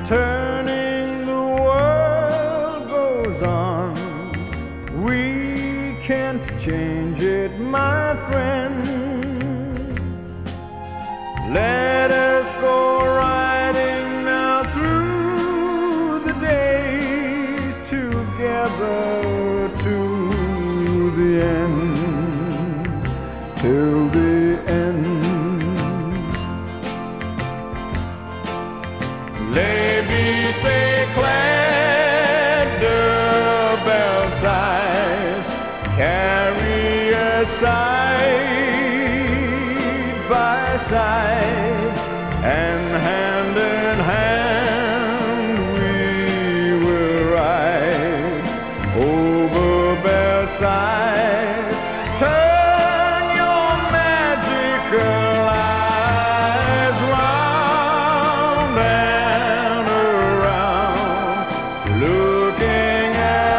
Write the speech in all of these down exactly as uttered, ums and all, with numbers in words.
turning the world goes on. We can't change it, my friend. Let us go riding now through the days together to the end, till the end. Laissez clair de belles sighs carry us side by side, and hand in hand we will ride over Versailles. Turn your magical eyes round and around, looking at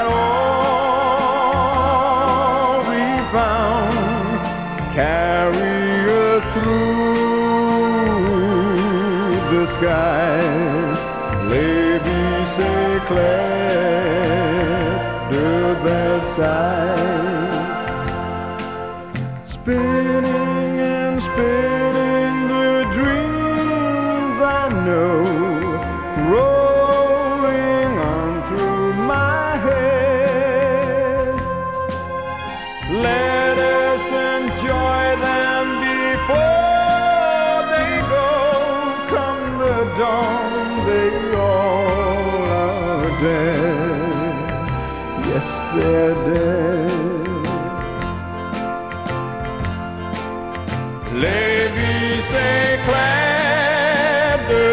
all we found. Carry us through the skies. Laissez clair de Versailles. Spinning and spinning the dreams I know, rolling on through my head. Let us enjoy them before they go. Come the dawn, they all are dead. Yes, they're dead. Laissez clair de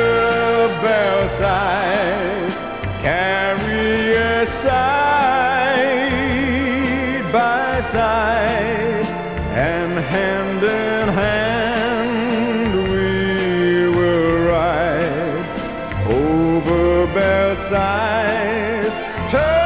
Versailles carry us side by side, and hand in hand we will ride over Versailles. Turn